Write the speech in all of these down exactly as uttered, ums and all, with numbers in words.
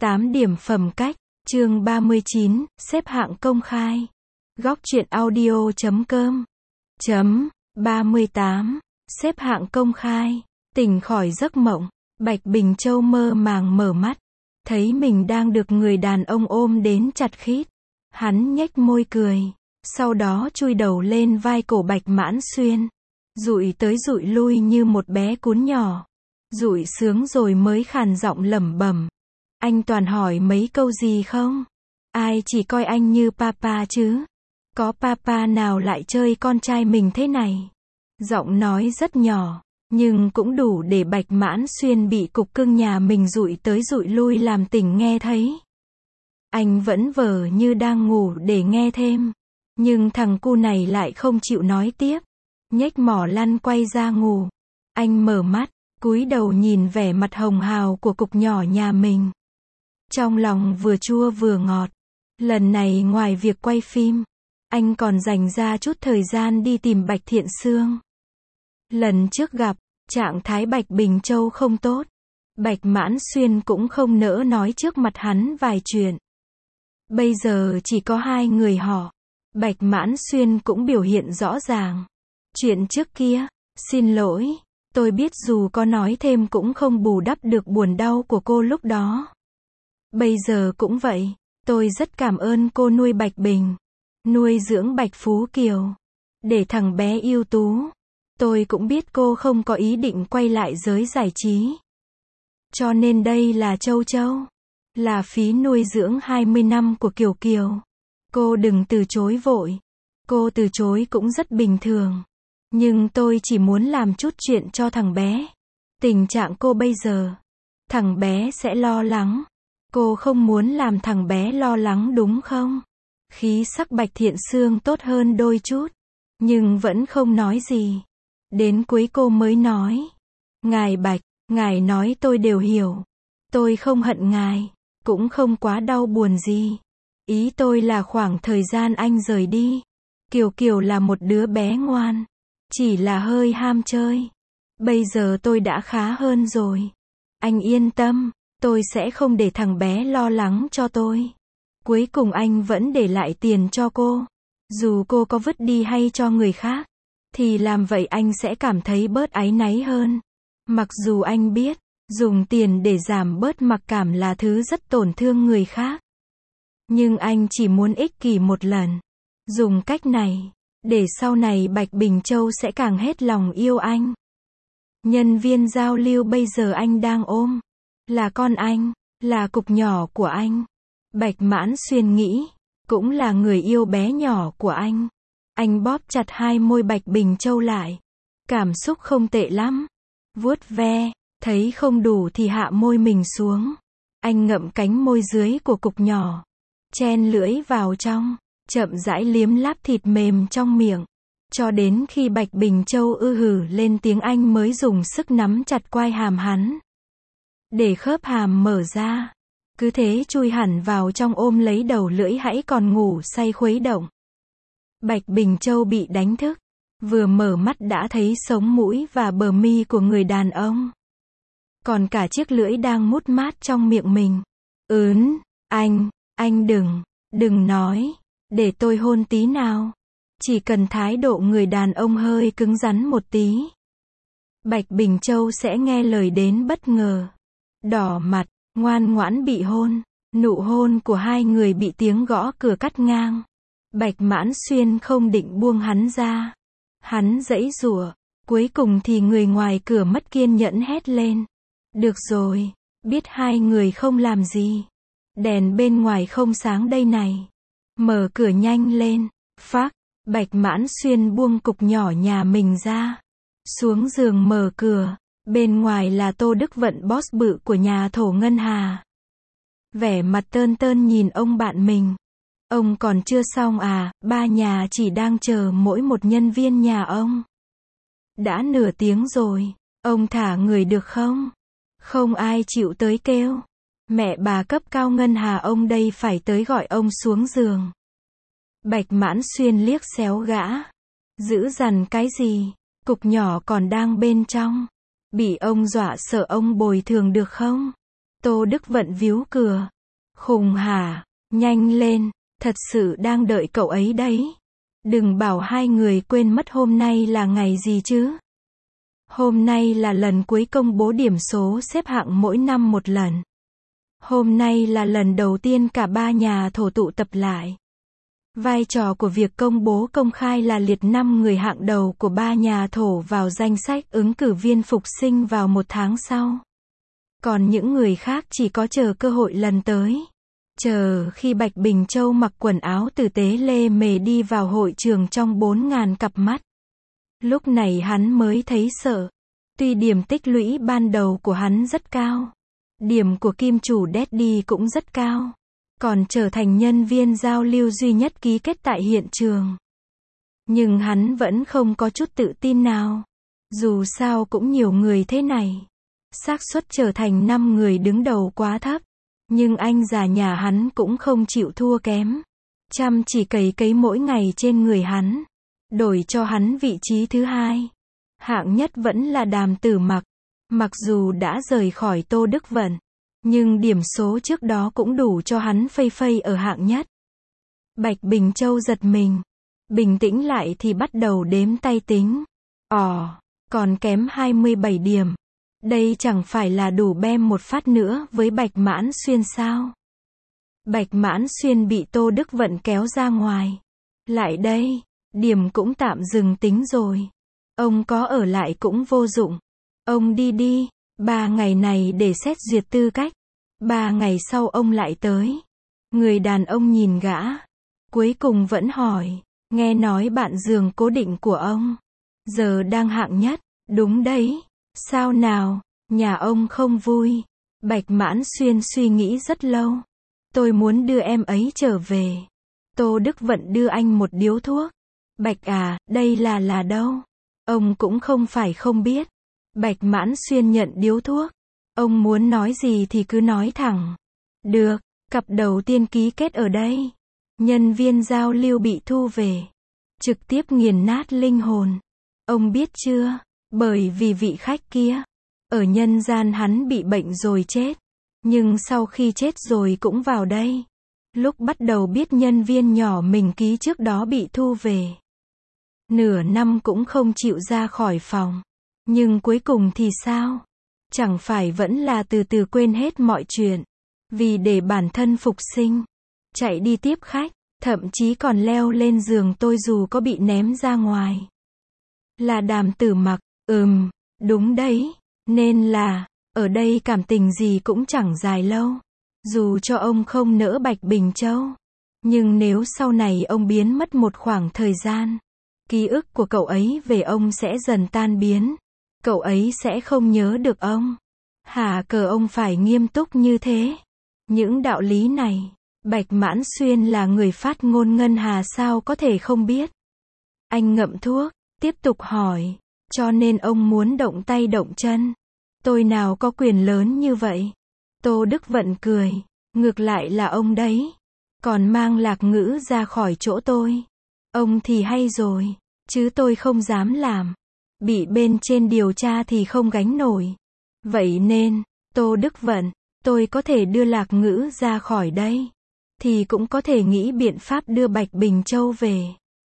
tám điểm phẩm cách, chương ba mươi chín, xếp hạng công khai. Góc truyện audio chấm com. Chấm, ba mươi tám, xếp hạng công khai. Tỉnh khỏi giấc mộng, Bạch Bình Châu mơ màng mở mắt. Thấy mình đang được người đàn ông ôm đến chặt khít. Hắn nhếch môi cười. Sau đó chui đầu lên vai cổ Bạch Mãn Xuyên. Dụi tới dụi lui như một bé cún nhỏ. Dụi sướng rồi mới khàn giọng lẩm bẩm. Anh toàn hỏi mấy câu gì không? Ai chỉ coi anh như papa chứ? Có papa nào lại chơi con trai mình thế này? Giọng nói rất nhỏ, nhưng cũng đủ để Bạch Mãn Xuyên bị cục cưng nhà mình dụi tới dụi lui làm tỉnh nghe thấy. Anh vẫn vờ như đang ngủ để nghe thêm. Nhưng thằng cu này lại không chịu nói tiếp. Nhếch mỏ lăn quay ra ngủ. Anh mở mắt, cúi đầu nhìn vẻ mặt hồng hào của cục nhỏ nhà mình. Trong lòng vừa chua vừa ngọt. Lần này ngoài việc quay phim, anh còn dành ra chút thời gian đi tìm Bạch Thiện Sương. Lần trước gặp, trạng thái Bạch Bình Châu không tốt. Bạch Mãn Xuyên cũng không nỡ nói trước mặt hắn vài chuyện. Bây giờ chỉ có hai người họ. Bạch Mãn Xuyên cũng biểu hiện rõ ràng. Chuyện trước kia, xin lỗi, tôi biết dù có nói thêm cũng không bù đắp được buồn đau của cô lúc đó. Bây giờ cũng vậy, tôi rất cảm ơn cô nuôi Bạch Bình, nuôi dưỡng Bạch Phú Kiều, để thằng bé ưu tú. Tôi cũng biết cô không có ý định quay lại giới giải trí. Cho nên đây là châu châu, là phí nuôi dưỡng hai mươi năm của Kiều Kiều. Cô đừng từ chối vội. Cô từ chối cũng rất bình thường. Nhưng tôi chỉ muốn làm chút chuyện cho thằng bé. Tình trạng cô bây giờ, thằng bé sẽ lo lắng. Cô không muốn làm thằng bé lo lắng đúng không? Khí sắc Bạch Thiện Sương tốt hơn đôi chút. Nhưng vẫn không nói gì. Đến cuối cô mới nói. Ngài Bạch, ngài nói tôi đều hiểu. Tôi không hận ngài. Cũng không quá đau buồn gì. Ý tôi là khoảng thời gian anh rời đi. Kiều Kiều là một đứa bé ngoan. Chỉ là hơi ham chơi. Bây giờ tôi đã khá hơn rồi. Anh yên tâm. Tôi sẽ không để thằng bé lo lắng cho tôi. Cuối cùng anh vẫn để lại tiền cho cô. Dù cô có vứt đi hay cho người khác, thì làm vậy anh sẽ cảm thấy bớt áy náy hơn. Mặc dù anh biết, dùng tiền để giảm bớt mặc cảm là thứ rất tổn thương người khác. Nhưng anh chỉ muốn ích kỷ một lần. Dùng cách này, để sau này Bạch Bình Châu sẽ càng hết lòng yêu anh. Nhân viên giao lưu bây giờ anh đang ôm. Là con anh, là cục nhỏ của anh. Bạch Mãn Xuyên nghĩ, cũng là người yêu bé nhỏ của anh. Anh bóp chặt hai môi Bạch Bình Châu lại. Cảm xúc không tệ lắm. Vuốt ve, thấy không đủ thì hạ môi mình xuống. Anh ngậm cánh môi dưới của cục nhỏ. Chen lưỡi vào trong, chậm rãi liếm láp thịt mềm trong miệng. Cho đến khi Bạch Bình Châu ư hử lên tiếng anh mới dùng sức nắm chặt quai hàm hắn. Để khớp hàm mở ra. Cứ thế chui hẳn vào trong ôm lấy đầu lưỡi hãy còn ngủ say khuấy động. Bạch Bình Châu bị đánh thức. Vừa mở mắt đã thấy sống mũi và bờ mi của người đàn ông. Còn cả chiếc lưỡi đang mút mát trong miệng mình. Ướn, anh, anh đừng, đừng nói. Để tôi hôn tí nào. Chỉ cần thái độ người đàn ông hơi cứng rắn một tí. Bạch Bình Châu sẽ nghe lời đến bất ngờ. Đỏ mặt, ngoan ngoãn bị hôn. Nụ hôn của hai người bị tiếng gõ cửa cắt ngang. Bạch Mãn Xuyên không định buông hắn ra. Hắn giãy giụa. Cuối cùng thì người ngoài cửa mất kiên nhẫn hét lên. Được rồi, biết hai người không làm gì. Đèn bên ngoài không sáng đây này. Mở cửa nhanh lên. Phác, Bạch Mãn Xuyên buông cục nhỏ nhà mình ra. Xuống giường mở cửa. Bên ngoài là Tô Đức Vận boss bự của nhà thổ Ngân Hà. Vẻ mặt tơn tơn nhìn ông bạn mình. Ông còn chưa xong à, ba nhà chỉ đang chờ mỗi một nhân viên nhà ông. Đã nửa tiếng rồi, ông thả người được không? Không ai chịu tới kêu. Mẹ bà cấp cao Ngân Hà ông đây phải tới gọi ông xuống giường. Bạch Mãn Xuyên liếc xéo gã. Giữ dằn cái gì? Cục nhỏ còn đang bên trong. Bị ông dọa sợ ông bồi thường được không? Tô Đức Vận víu cửa. Khùng hả? Nhanh lên, thật sự đang đợi cậu ấy đấy. Đừng bảo hai người quên mất hôm nay là ngày gì chứ. Hôm nay là lần cuối công bố điểm số xếp hạng mỗi năm một lần. Hôm nay là lần đầu tiên cả ba nhà thổ tụ tập lại. Vai trò của việc công bố công khai là liệt năm người hạng đầu của ba nhà thổ vào danh sách ứng cử viên phục sinh vào một tháng sau. Còn những người khác chỉ có chờ cơ hội lần tới. Chờ khi Bạch Bình Châu mặc quần áo tử tế lê mề đi vào hội trường trong bốn ngàn cặp mắt. Lúc này hắn mới thấy sợ. Tuy điểm tích lũy ban đầu của hắn rất cao. Điểm của kim chủ Daddy cũng rất cao. Còn trở thành nhân viên giao lưu duy nhất ký kết tại hiện trường. Nhưng hắn vẫn không có chút tự tin nào. Dù sao cũng nhiều người thế này. Xác suất trở thành năm người đứng đầu quá thấp. Nhưng anh già nhà hắn cũng không chịu thua kém. Chăm chỉ cày cấy mỗi ngày trên người hắn. Đổi cho hắn vị trí thứ hai. Hạng nhất vẫn là Đàm Tử Mặc. Mặc dù đã rời khỏi Tô Đức Vận. Nhưng điểm số trước đó cũng đủ cho hắn phây phây ở hạng nhất. Bạch Bình Châu giật mình. Bình tĩnh lại thì bắt đầu đếm tay tính. Ồ, còn kém hai mươi bảy điểm. Đây chẳng phải là đủ bem một phát nữa với Bạch Mãn Xuyên sao? Bạch Mãn Xuyên bị Tô Đức Vận kéo ra ngoài. Lại đây, điểm cũng tạm dừng tính rồi. Ông có ở lại cũng vô dụng. Ông đi đi, ba ngày này để xét duyệt tư cách. Ba ngày sau ông lại tới. Người đàn ông nhìn gã. Cuối cùng vẫn hỏi, nghe nói bạn giường cố định của ông giờ đang hạng nhất, đúng đấy. Sao nào, nhà ông không vui? Bạch Mãn Xuyên suy nghĩ rất lâu. Tôi muốn đưa em ấy trở về. Tô Đức Vận đưa anh một điếu thuốc. Bạch à, đây là là đâu? Ông cũng không phải không biết. Bạch Mãn Xuyên nhận điếu thuốc. Ông muốn nói gì thì cứ nói thẳng. Được, cặp đầu tiên ký kết ở đây. Nhân viên giao lưu bị thu về. Trực tiếp nghiền nát linh hồn. Ông biết chưa? Bởi vì vị khách kia. Ở nhân gian hắn bị bệnh rồi chết. Nhưng sau khi chết rồi cũng vào đây. Lúc bắt đầu biết nhân viên nhỏ mình ký trước đó bị thu về. Nửa năm cũng không chịu ra khỏi phòng. Nhưng cuối cùng thì sao? Chẳng phải vẫn là từ từ quên hết mọi chuyện. Vì để bản thân phục sinh. Chạy đi tiếp khách. Thậm chí còn leo lên giường tôi dù có bị ném ra ngoài. Là Đàm Tử Mặc. Ừm, đúng đấy. Nên là, ở đây cảm tình gì cũng chẳng dài lâu. Dù cho ông không nỡ Bạch Bình Châu. Nhưng nếu sau này ông biến mất một khoảng thời gian. Ký ức của cậu ấy về ông sẽ dần tan biến. Cậu ấy sẽ không nhớ được ông. Hả cờ ông phải nghiêm túc như thế. Những đạo lý này, Bạch Mãn Xuyên là người phát ngôn ngân hà sao có thể không biết. Anh ngậm thuốc, tiếp tục hỏi. Cho nên ông muốn động tay động chân. Tôi nào có quyền lớn như vậy. Tô Đức Vận cười. Ngược lại là ông đấy. Còn mang Lạc Ngữ ra khỏi chỗ tôi. Ông thì hay rồi. Chứ tôi không dám làm. Bị bên trên điều tra thì không gánh nổi. Vậy nên, Tô Đức Vận, tôi có thể đưa Lạc Ngữ ra khỏi đây. Thì cũng có thể nghĩ biện pháp đưa Bạch Bình Châu về.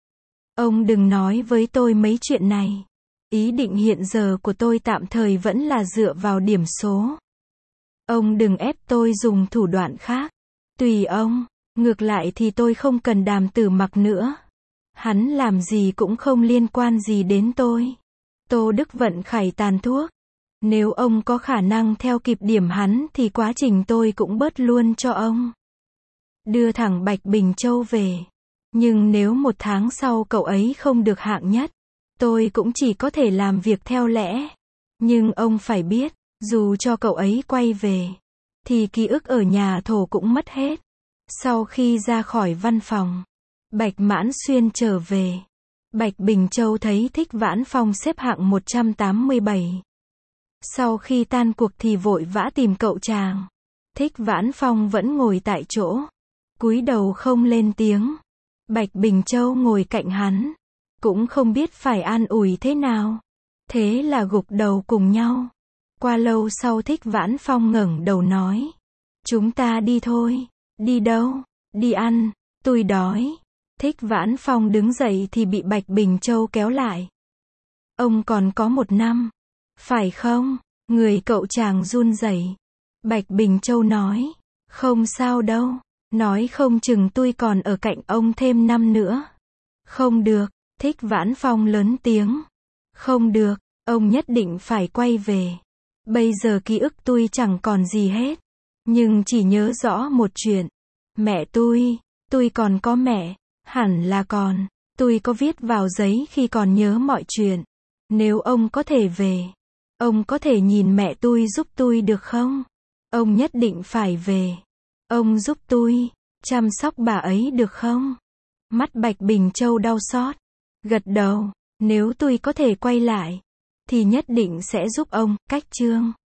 Ông đừng nói với tôi mấy chuyện này. Ý định hiện giờ của tôi tạm thời vẫn là dựa vào điểm số. Ông đừng ép tôi dùng thủ đoạn khác. Tùy ông, ngược lại thì tôi không cần Đàm Tử Mặc nữa. Hắn làm gì cũng không liên quan gì đến tôi. Tô Đức Vận khải tàn thuốc. Nếu ông có khả năng theo kịp điểm hắn thì quá trình tôi cũng bớt luôn cho ông. Đưa thẳng Bạch Bình Châu về. Nhưng nếu một tháng sau cậu ấy không được hạng nhất, tôi cũng chỉ có thể làm việc theo lẽ. Nhưng ông phải biết, dù cho cậu ấy quay về, thì ký ức ở nhà thổ cũng mất hết. Sau khi ra khỏi văn phòng, Bạch Mãn Xuyên trở về. Bạch Bình Châu thấy Thích Vãn Phong xếp hạng một trăm tám mươi bảy. Sau khi tan cuộc thì vội vã tìm cậu chàng. Thích Vãn Phong vẫn ngồi tại chỗ, cúi đầu không lên tiếng. Bạch Bình Châu ngồi cạnh hắn, cũng không biết phải an ủi thế nào. Thế là gục đầu cùng nhau. Qua lâu sau Thích Vãn Phong ngẩng đầu nói. Chúng ta đi thôi. Đi đâu? Đi ăn. Tôi đói. Thích Vãn Phong đứng dậy thì bị Bạch Bình Châu kéo lại. Ông còn có một năm. Phải không? Người cậu chàng run rẩy. Bạch Bình Châu nói. Không sao đâu. Nói không chừng tôi còn ở cạnh ông thêm năm nữa. Không được. Thích Vãn Phong lớn tiếng. Không được. Ông nhất định phải quay về. Bây giờ ký ức tôi chẳng còn gì hết. Nhưng chỉ nhớ rõ một chuyện. Mẹ tôi. Tôi còn có mẹ. Hẳn là còn. Tôi có viết vào giấy khi còn nhớ mọi chuyện. Nếu ông có thể về. Ông có thể nhìn mẹ tôi giúp tôi được không? Ông nhất định phải về. Ông giúp tôi chăm sóc bà ấy được không? Mắt Bạch Bình Châu đau xót. Gật đầu. Nếu tôi có thể quay lại. Thì nhất định sẽ giúp ông. Cách chương